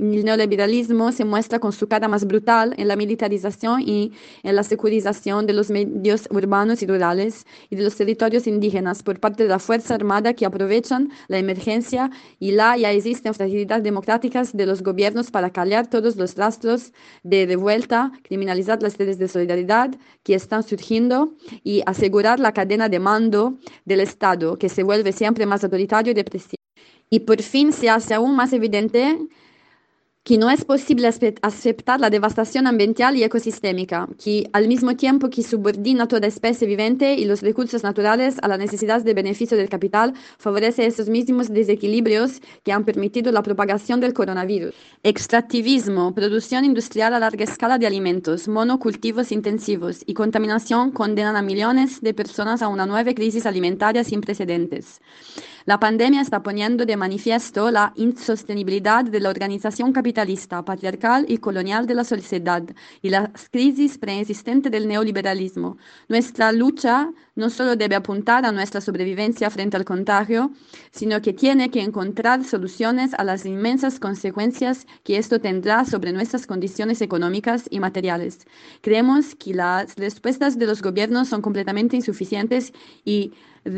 se muestra con su cara más brutal en la militarización y en la securización de los medios urbanos y rurales y de los territorios indígenas por parte de la Fuerza Armada que aprovechan la emergencia y ya existen fragilidades democráticas de los gobiernos para callar todos los rastros de revuelta, criminalizar las redes de solidaridad que están surgiendo y asegurar la cadena de mando del Estado que se vuelve siempre más autoritario y represivo. Y por fin se hace aún más evidente que no es posible aceptar la devastación ambiental y ecosistémica, que al mismo tiempo que subordina toda especie vivente y los recursos naturales a la necesidad de beneficio del capital, favorece esos mismos desequilibrios que han permitido la propagación del coronavirus. Extractivismo, producción industrial a larga escala de alimentos, monocultivos intensivos y contaminación condenan a millones de personas a una nueva crisis alimentaria sin precedentes. La pandemia está poniendo de manifiesto la insostenibilidad de la organización capitalista, patriarcal y colonial de la sociedad y la crisis preexistente del neoliberalismo. Nuestra lucha no solo debe apuntar a nuestra sobrevivencia frente al contagio, sino que tiene que encontrar soluciones a las inmensas consecuencias que esto tendrá sobre nuestras condiciones económicas y materiales. Creemos que las respuestas de los gobiernos son completamente insuficientes y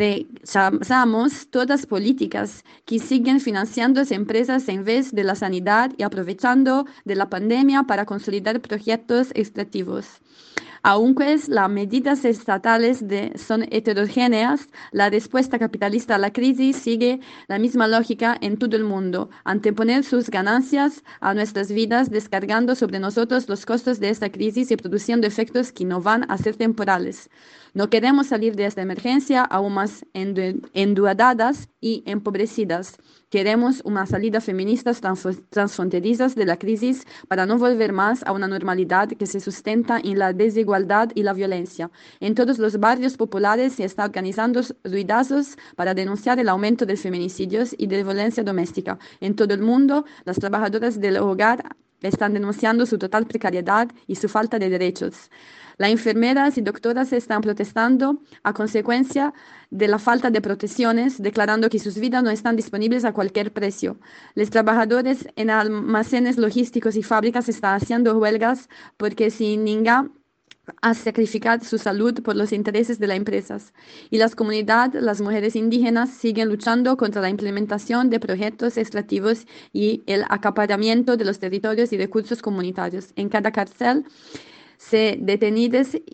rechazamos todas políticas que siguen financiando empresas en vez de la sanidad y aprovechando de la pandemia para consolidar proyectos extractivos. Aunque las medidas estatales son heterogéneas, la respuesta capitalista a la crisis sigue la misma lógica en todo el mundo, anteponer sus ganancias a nuestras vidas, descargando sobre nosotros los costos de esta crisis y produciendo efectos que no van a ser temporales. No queremos salir de esta emergencia aún más endeudadas y empobrecidas. Queremos una salida feminista transfronteriza de la crisis para no volver más a una normalidad que se sustenta en la desigualdad y la violencia. En todos los barrios populares se están organizando ruidazos para denunciar el aumento de feminicidios y de violencia doméstica. En todo el mundo, las trabajadoras del hogar están denunciando su total precariedad y su falta de derechos. Las enfermeras y doctoras están protestando a consecuencia de la falta de protecciones, declarando que sus vidas no están disponibles a cualquier precio. Los trabajadores en almacenes logísticos y fábricas están haciendo huelgas porque se niegan a sacrificar su salud por los intereses de las empresas. Y las comunidades, las mujeres indígenas, siguen luchando contra la implementación de proyectos extractivos y el acaparamiento de los territorios y recursos comunitarios. En cada cárcel, detenidos y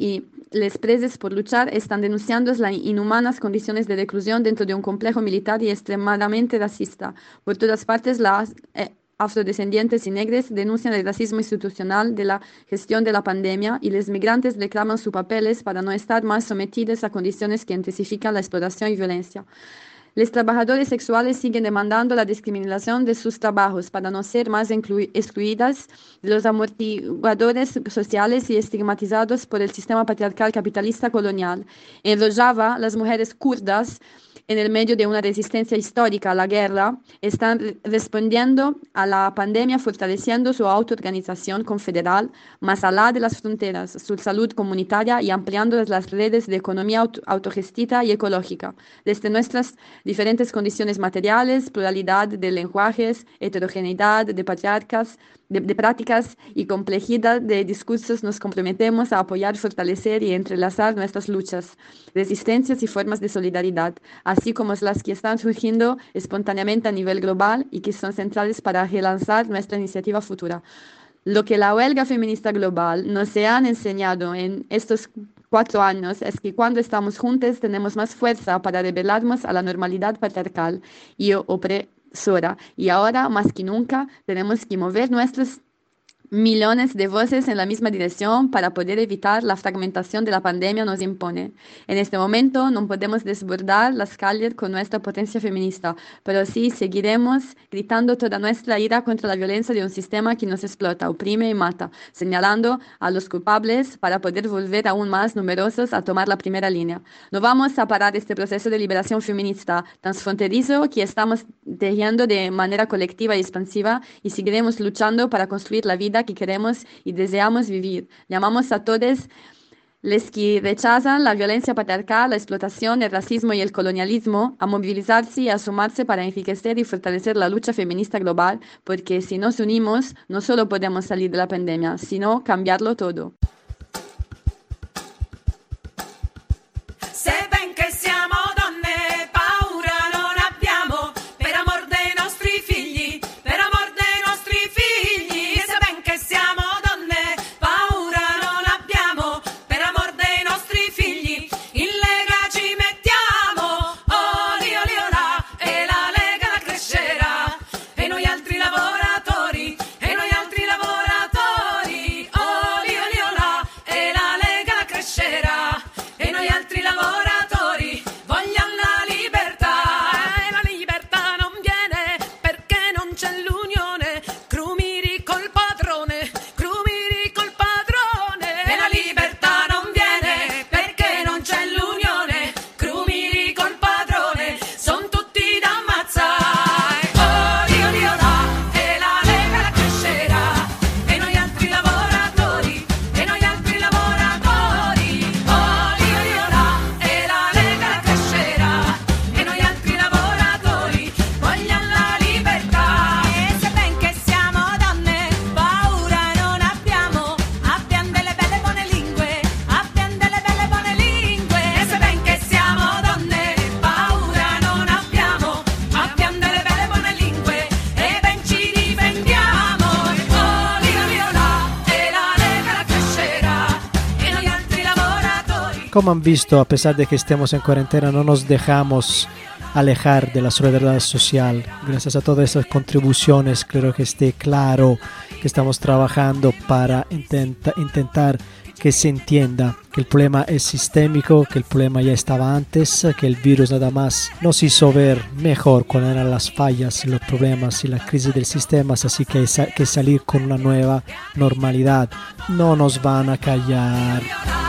les presas por luchar están denunciando las inhumanas condiciones de reclusión dentro de un complejo militar y extremadamente racista. Por todas partes, las afrodescendientes y negras denuncian el racismo institucional de la gestión de la pandemia y los migrantes reclaman sus papeles para no estar más sometidos a condiciones que intensifican la explotación y violencia. Los trabajadores sexuales siguen demandando la discriminación de sus trabajos para no ser más excluidas de los amortiguadores sociales y estigmatizados por el sistema patriarcal capitalista colonial. En Rojava, las mujeres kurdas, en el medio de una resistencia histórica a la guerra, están respondiendo a la pandemia fortaleciendo su autoorganización confederal más allá de las fronteras, su salud comunitaria y ampliando las redes de economía autogestita y ecológica. Desde nuestras diferentes condiciones materiales, pluralidad de lenguajes, heterogeneidad de patriarcas, de prácticas y complejidad de discursos nos comprometemos a apoyar, fortalecer y entrelazar nuestras luchas, resistencias y formas de solidaridad, así como las que están surgiendo espontáneamente a nivel global y que son centrales para relanzar nuestra iniciativa futura. Lo que la huelga feminista global nos han enseñado en estos 4 años es que cuando estamos juntos tenemos más fuerza para rebelarnos a la normalidad patriarcal y opresora. Y ahora, más que nunca, tenemos que mover nuestros millones de voces en la misma dirección para poder evitar la fragmentación de la pandemia nos impone. En este momento no podemos desbordar las calles con nuestra potencia feminista, pero sí seguiremos gritando toda nuestra ira contra la violencia de un sistema que nos explota, oprime y mata, señalando a los culpables para poder volver aún más numerosos a tomar la primera línea. No vamos a parar este proceso de liberación feminista transfronterizo que estamos tejiendo de manera colectiva y expansiva y seguiremos luchando para construir la vida que queremos y deseamos vivir. Llamamos a todos los que rechazan la violencia patriarcal, la explotación, el racismo y el colonialismo a movilizarse y a sumarse para enriquecer y fortalecer la lucha feminista global, porque si nos unimos no solo podemos salir de la pandemia, sino cambiarlo todo. Se ven che siamo donne, paura non abbiamo, per amor dei nostri figli, per amor dei nostri figli. Se ven che siamo donne, paura non abbiamo, per amor dei nostri figli. In Lega ci mettiamo, oli oli olà, e la Lega la crescerà, e noi altri lavoratori, e noi altri lavoratori, oli oli olà, e la Lega la crescerà, e noi altri lavoratori vogliamo la libertà, e la libertà non viene perché non c'è l'unione, crumiri col padrone, crumiri col padrone, e la libertà non viene perché non c'è l'unione, crumiri col padrone, son tutti da ammazzare, oli oli olà, e la Lega la crescerà, e noi altri lavoratori, e noi altri lavoratori, oli oli olà, e la Lega la crescerà, e noi altri lavoratori vogliamo la libertà. E se ben che siamo donne, paura non abbiamo, abbiamo delle belle buone lingue, abbiamo delle belle buone lingue. E se ben che siamo donne, paura non abbiamo, abbiamo delle belle buone lingue, e ben ci difendiamo. Oli oli olà, e la Lega la crescerá, e noi altri lavoratori. Como han visto, a pesar de que estemos en cuarentena, no nos dejamos alejar de la solidaridad social. Gracias a todas esas contribuciones, creo que esté claro que estamos trabajando para intentar que se entienda que el problema es sistémico, que el problema ya estaba antes, que el virus nada más nos hizo ver mejor cuáles eran las fallas, los problemas y la crisis del sistema, así que hay que salir con una nueva normalidad. No nos van a callar.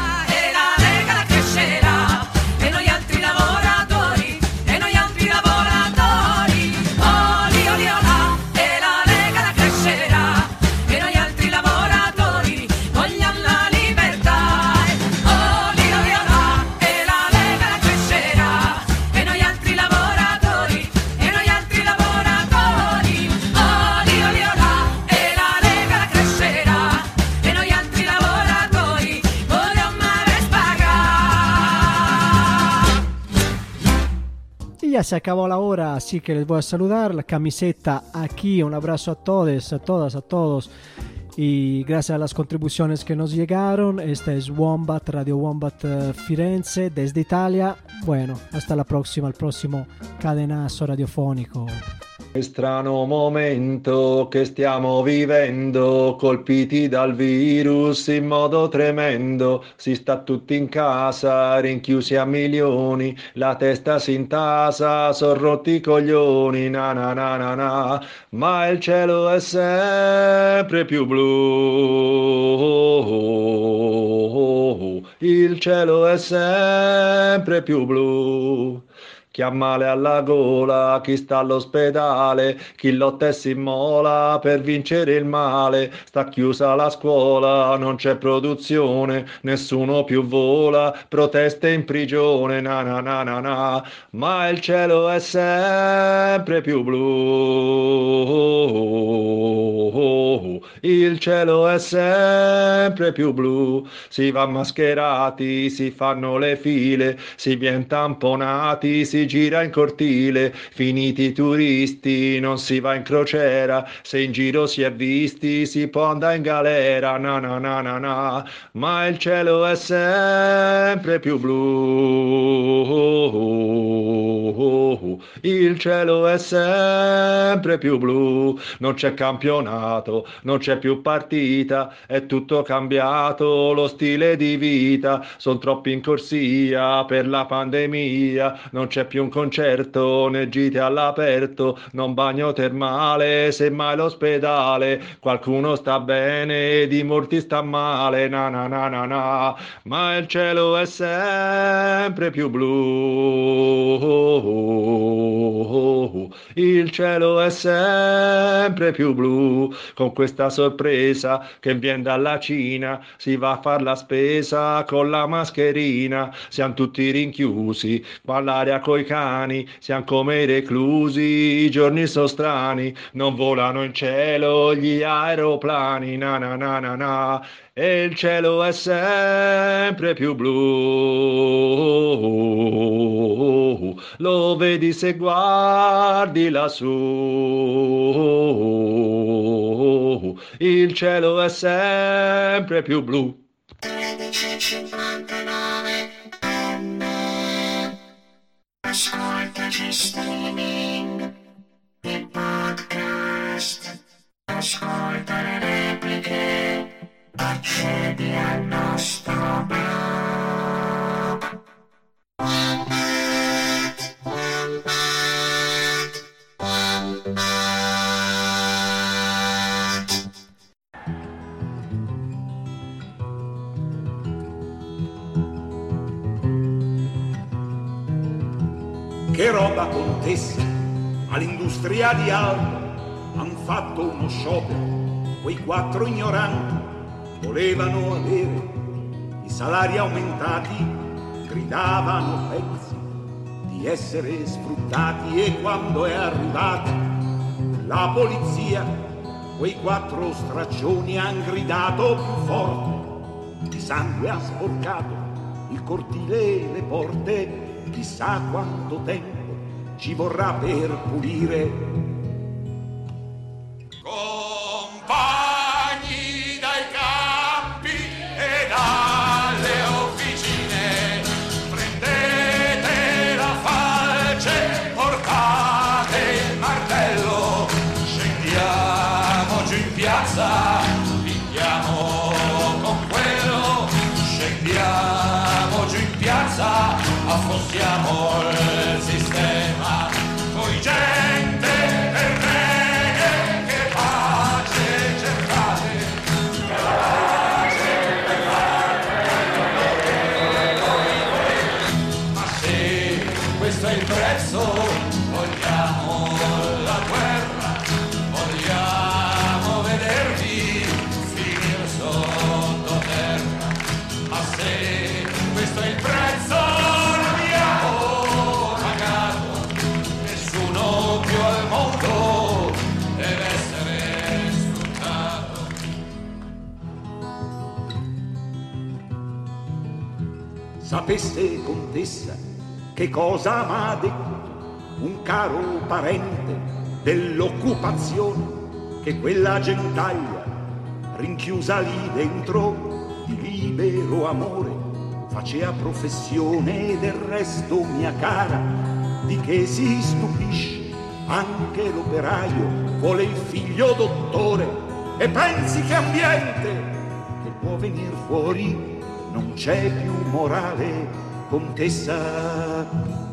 E la Lega la crescerà, e noi altri lavoratori, e noi altri lavoratori, oli oli olà, e la Lega la crescerà, e noi altri lavoratori vogliamo la libertà, oli oli olà, e la Lega la crescerà, e noi altri lavoratori, e noi altri lavoratori, oli oli olà, e la Lega la crescerà, e noi altri lavoratori vogliamo pagar. Y ya se acabó la hora, así que les voy a saludar. La camiseta aquí, un abrazo a todos, a todas, a todos. Y gracias a las contribuciones que nos llegaron, esta es Wombat, Radio Wombat Firenze, desde Italia. Bueno, hasta la próxima, al próximo cadenazo radiofonico. Strano momento che stiamo vivendo, colpiti dal virus in modo tremendo, si sta tutti in casa, rinchiusi a milioni, la testa si intasa, son rotti i coglioni, na na na na na, ma il cielo è sempre più blu, il cielo è sempre più blu. Chi ha male alla gola, chi sta all'ospedale, chi lotta e si immola per vincere il male. Sta chiusa la scuola, non c'è produzione, nessuno più vola, proteste in prigione, na na na na na. Ma il cielo è sempre più blu, il cielo è sempre più blu. Si va mascherati, si fanno le file, si vien tamponati, si gira in cortile, finiti i turisti non si va in crociera, se in giro si è visti si può andare in galera, na na na na na, ma il cielo è sempre più blu, il cielo è sempre più blu, non c'è campionato, non c'è più partita, è tutto cambiato, lo stile di vita, son troppi in corsia per la pandemia, non c'è più un concerto né gite all'aperto, non bagno termale, semmai l'ospedale, qualcuno sta bene, di molti sta male, na na na na na, ma il cielo è sempre più blu, il cielo è sempre più blu, con questa sorpresa che viene dalla Cina, si va a far la spesa con la mascherina, siamo tutti rinchiusi, all'aria coi cani, siamo come i reclusi, i giorni sono strani, non volano in cielo gli aeroplani, na na na na na, e il cielo è sempre più blu, lo vedi se guardi lassù, il cielo è sempre più blu. 13:59. Ascolta gli streaming, i podcast, ascolta le repliche, accedi al nostro blog. Che roba, contessa, all'industria di Alba han fatto uno sciopero, quei 4 ignoranti volevano avere i salari aumentati, gridavano pezzi di essere sfruttati, e quando è arrivata la polizia quei 4 straccioni han gridato più forte, di sangue ha sporcato il cortile e le porte. Chissà quanto tempo ci vorrà per pulire. Compagni dai campi e dalle officine, prendete la falce, portate il martello, scendiamo giù in piazza, picchiamo con quello, scendiamo giù in piazza, affossiamo il sistema, voi gente per reghe, che pace cercate, che pace cercate, ma se questo è il prezzo, vogliamo la guerra, vogliamo vedervi finire sottoterra, ma se questo è il prezzo, sapesse, contessa, che cosa m'ha detto un caro parente dell'occupazione, che quella gentaglia rinchiusa lì dentro di libero amore, facea professione del resto, mia cara, di che si stupisce anche l'operaio, vuole il figlio dottore e pensi che ambiente che può venir fuori, non c'è più morale, contessa.